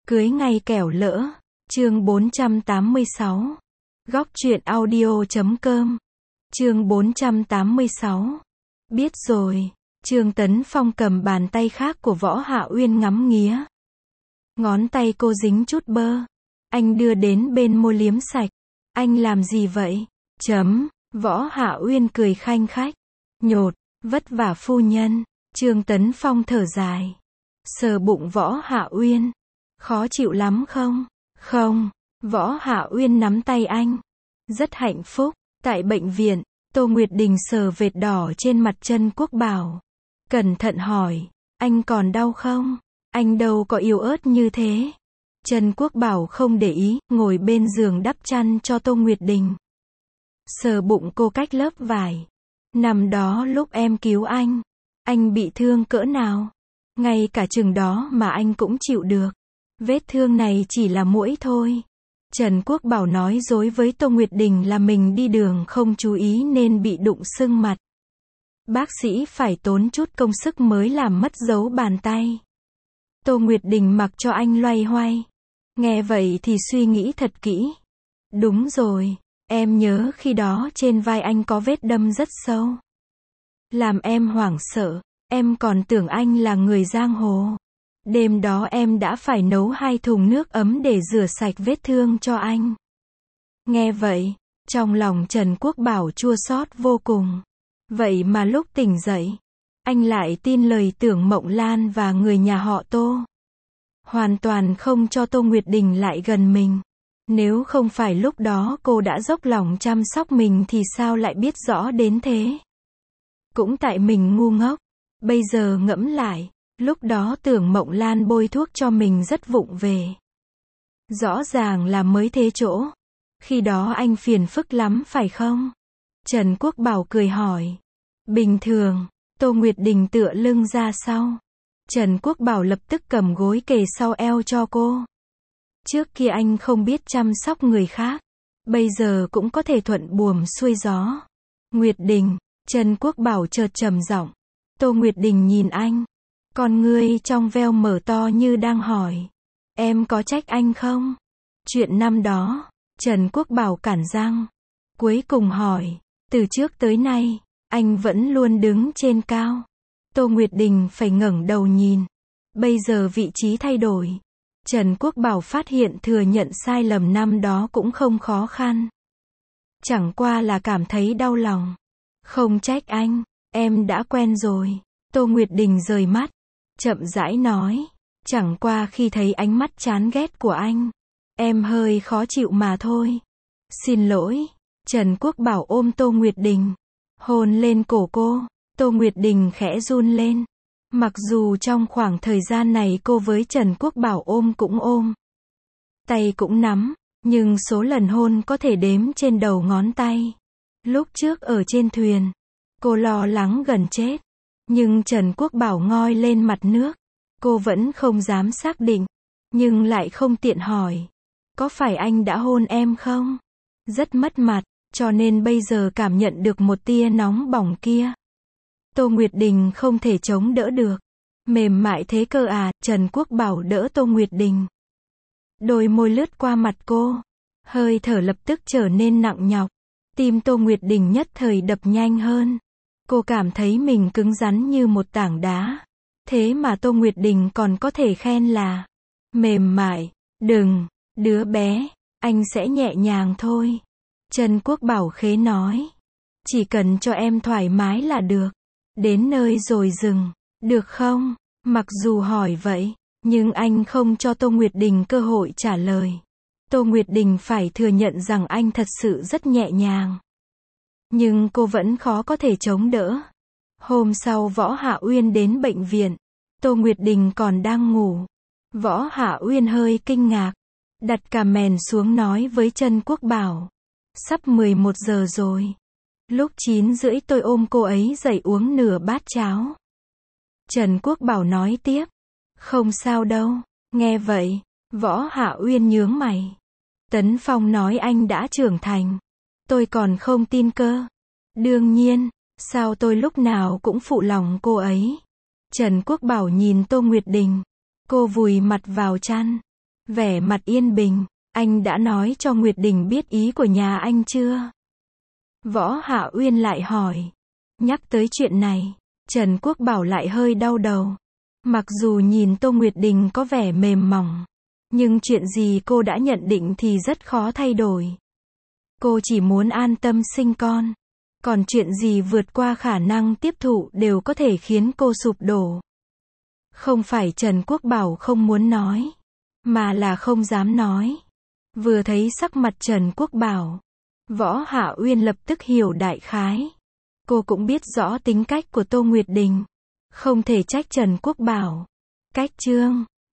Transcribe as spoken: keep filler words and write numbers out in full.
Cưới ngay kẻo lỡ. Chương bốn trăm tám mươi sáu. Góc truyện audio chấm com. Chương bốn trăm tám mươi sáu. Biết rồi. Trương Tấn Phong cầm bàn tay khác của Võ Hạ Uyên ngắm nghía. Ngón tay cô dính chút bơ. Anh đưa đến bên môi liếm sạch. Anh làm gì vậy? Chấm. Võ Hạ Uyên cười khanh khách. Nhột. Vất vả phu nhân. Trương Tấn Phong thở dài. Sờ bụng Võ Hạ Uyên. Khó chịu lắm không? Không. Võ Hạ Uyên nắm tay anh. Rất hạnh phúc. Tại bệnh viện, Tô Nguyệt Đình sờ vệt đỏ trên mặt Trần Quốc Bảo. Cẩn thận hỏi, anh còn đau không? Anh đâu có yếu ớt như thế. Trần Quốc Bảo không để ý, ngồi bên giường đắp chăn cho Tô Nguyệt Đình. Sờ bụng cô cách lớp vải. Năm đó lúc em cứu anh, anh bị thương cỡ nào? Ngay cả chừng đó mà anh cũng chịu được. Vết thương này chỉ là muỗi thôi. Trần Quốc Bảo nói dối với Tô Nguyệt Đình là mình đi đường không chú ý nên bị đụng sưng mặt. Bác sĩ phải tốn chút công sức mới làm mất dấu bàn tay. Tô Nguyệt Đình mặc cho anh loay hoay. Nghe vậy thì suy nghĩ thật kỹ. Đúng rồi, em nhớ khi đó trên vai anh có vết đâm rất sâu. Làm em hoảng sợ, em còn tưởng anh là người giang hồ. Đêm đó em đã phải nấu hai thùng nước ấm để rửa sạch vết thương cho anh. Nghe vậy, trong lòng Trần Quốc Bảo chua xót vô cùng. Vậy mà lúc tỉnh dậy, anh lại tin lời Tưởng Mộng Lan và người nhà họ Tô. Hoàn toàn không cho Tô Nguyệt Đình lại gần mình. Nếu không phải lúc đó cô đã dốc lòng chăm sóc mình thì sao lại biết rõ đến thế? Cũng tại mình ngu ngốc. Bây giờ ngẫm lại, lúc đó Tưởng Mộng Lan bôi thuốc cho mình rất vụng về. Rõ ràng là mới thế chỗ. Khi đó anh phiền phức lắm phải không? Trần Quốc Bảo cười hỏi. Bình thường. Tô Nguyệt Đình tựa lưng ra sau. Trần Quốc Bảo lập tức cầm gối kề sau eo cho cô. Trước kia anh không biết chăm sóc người khác. Bây giờ cũng có thể thuận buồm xuôi gió. Nguyệt Đình. Trần Quốc Bảo chợt trầm giọng. Tô Nguyệt Đình nhìn anh. Con ngươi trong veo mở to như đang hỏi. Em có trách anh không? Chuyện năm đó. Trần Quốc Bảo cản răng. Cuối cùng hỏi. Từ trước tới nay, anh vẫn luôn đứng trên cao. Tô Nguyệt Đình phải ngẩng đầu nhìn. Bây giờ vị trí thay đổi. Trần Quốc Bảo phát hiện thừa nhận sai lầm năm đó cũng không khó khăn. Chẳng qua là cảm thấy đau lòng. Không trách anh, em đã quen rồi. Tô Nguyệt Đình rời mắt. Chậm rãi nói. Chẳng qua khi thấy ánh mắt chán ghét của anh, em hơi khó chịu mà thôi. Xin lỗi. Trần Quốc Bảo ôm Tô Nguyệt Đình. Hôn lên cổ cô. Tô Nguyệt Đình khẽ run lên. Mặc dù trong khoảng thời gian này cô với Trần Quốc Bảo ôm cũng ôm. Tay cũng nắm. Nhưng số lần hôn có thể đếm trên đầu ngón tay. Lúc trước ở trên thuyền, cô lo lắng gần chết. Nhưng Trần Quốc Bảo ngoi lên mặt nước. Cô vẫn không dám xác định. Nhưng lại không tiện hỏi. Có phải anh đã hôn em không? Rất mất mặt, cho nên bây giờ cảm nhận được một tia nóng bỏng kia. Tô Nguyệt Đình không thể chống đỡ được. Mềm mại thế cơ à, Trần Quốc Bảo đỡ Tô Nguyệt Đình. Đôi môi lướt qua mặt cô. Hơi thở lập tức trở nên nặng nhọc. Tim Tô Nguyệt Đình nhất thời đập nhanh hơn. Cô cảm thấy mình cứng rắn như một tảng đá. Thế mà Tô Nguyệt Đình còn có thể khen là mềm mại. Đừng, đứa bé, anh sẽ nhẹ nhàng thôi. Trần Quốc Bảo khế nói. Chỉ cần cho em thoải mái là được. Đến nơi rồi dừng, được không? Mặc dù hỏi vậy, nhưng anh không cho Tô Nguyệt Đình cơ hội trả lời. Tô Nguyệt Đình phải thừa nhận rằng anh thật sự rất nhẹ nhàng. Nhưng cô vẫn khó có thể chống đỡ. Hôm sau Võ Hạ Uyên đến bệnh viện. Tô Nguyệt Đình còn đang ngủ. Võ Hạ Uyên hơi kinh ngạc. Đặt cà mền xuống nói với Trần Quốc Bảo. Sắp mười một giờ rồi. Lúc chín rưỡi tôi ôm cô ấy dậy uống nửa bát cháo. Trần Quốc Bảo nói tiếp. Không sao đâu. Nghe vậy, Võ Hạ Uyên nhướng mày. Tấn Phong nói anh đã trưởng thành. Tôi còn không tin cơ. Đương nhiên, sao tôi lúc nào cũng phụ lòng cô ấy. Trần Quốc Bảo nhìn Tô Nguyệt Đình. Cô vùi mặt vào chăn. Vẻ mặt yên bình, anh đã nói cho Nguyệt Đình biết ý của nhà anh chưa? Võ Hạ Uyên lại hỏi. Nhắc tới chuyện này, Trần Quốc Bảo lại hơi đau đầu. Mặc dù nhìn Tô Nguyệt Đình có vẻ mềm mỏng, nhưng chuyện gì cô đã nhận định thì rất khó thay đổi. Cô chỉ muốn an tâm sinh con. Còn chuyện gì vượt qua khả năng tiếp thụ đều có thể khiến cô sụp đổ. Không phải Trần Quốc Bảo không muốn nói, mà là không dám nói. Vừa thấy sắc mặt Trần Quốc Bảo, Võ Hạ Uyên lập tức hiểu đại khái. Cô cũng biết rõ tính cách của Tô Nguyệt Đình. Không thể trách Trần Quốc Bảo. Cách chương